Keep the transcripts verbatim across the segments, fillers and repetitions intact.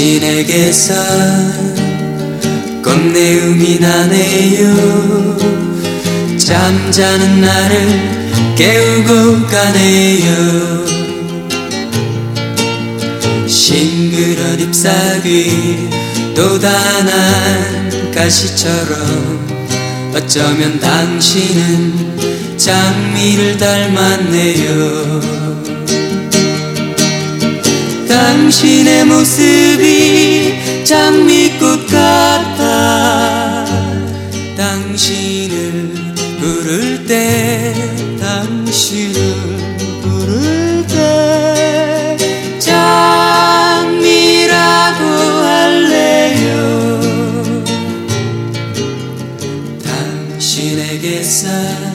당신에게서 꽃내음이 나네요. 잠자는 나를 깨우고 가네요. 싱그런 잎사귀 또 단한 가시처럼 어쩌면 당신은 장미를 닮았네요. 당신의 모습이 장미꽃 같아. 당신을 부를 때, 당신을 부를 때 장미라고 할래요. 당신에게서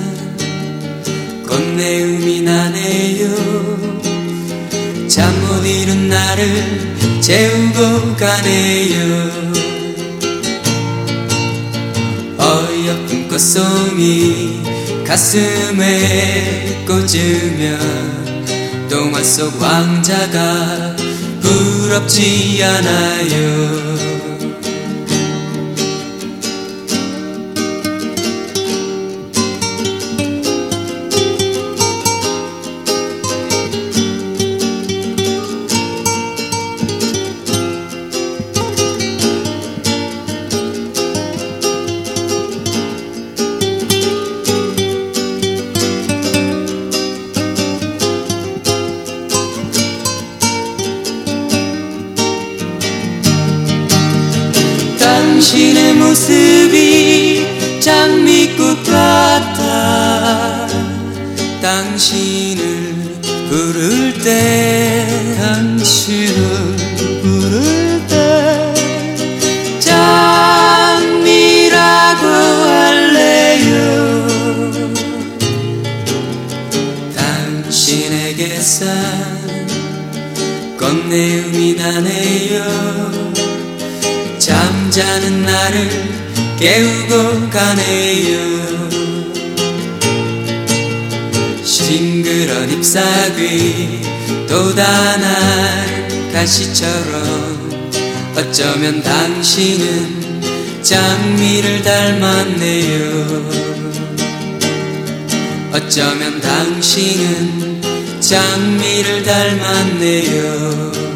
꽃내음이 나네요. 잠 못 이룬 나를 재우고 가네요. 어여쁜 꽃송이 가슴에 꽂으면 동화 속 왕자가 부럽지 않아요. 당신의 모습이 장미꽃 같아. 당신을 부를 때, 당신을 부를 때 장미라고 할래요. 당신에게서 꽃내음이 나네요. 잠자는 나를 깨우고 가네요. 싱그런 잎사귀 또 단한 가시처럼 어쩌면 당신은 장미를 닮았네요. 어쩌면 당신은 장미를 닮았네요.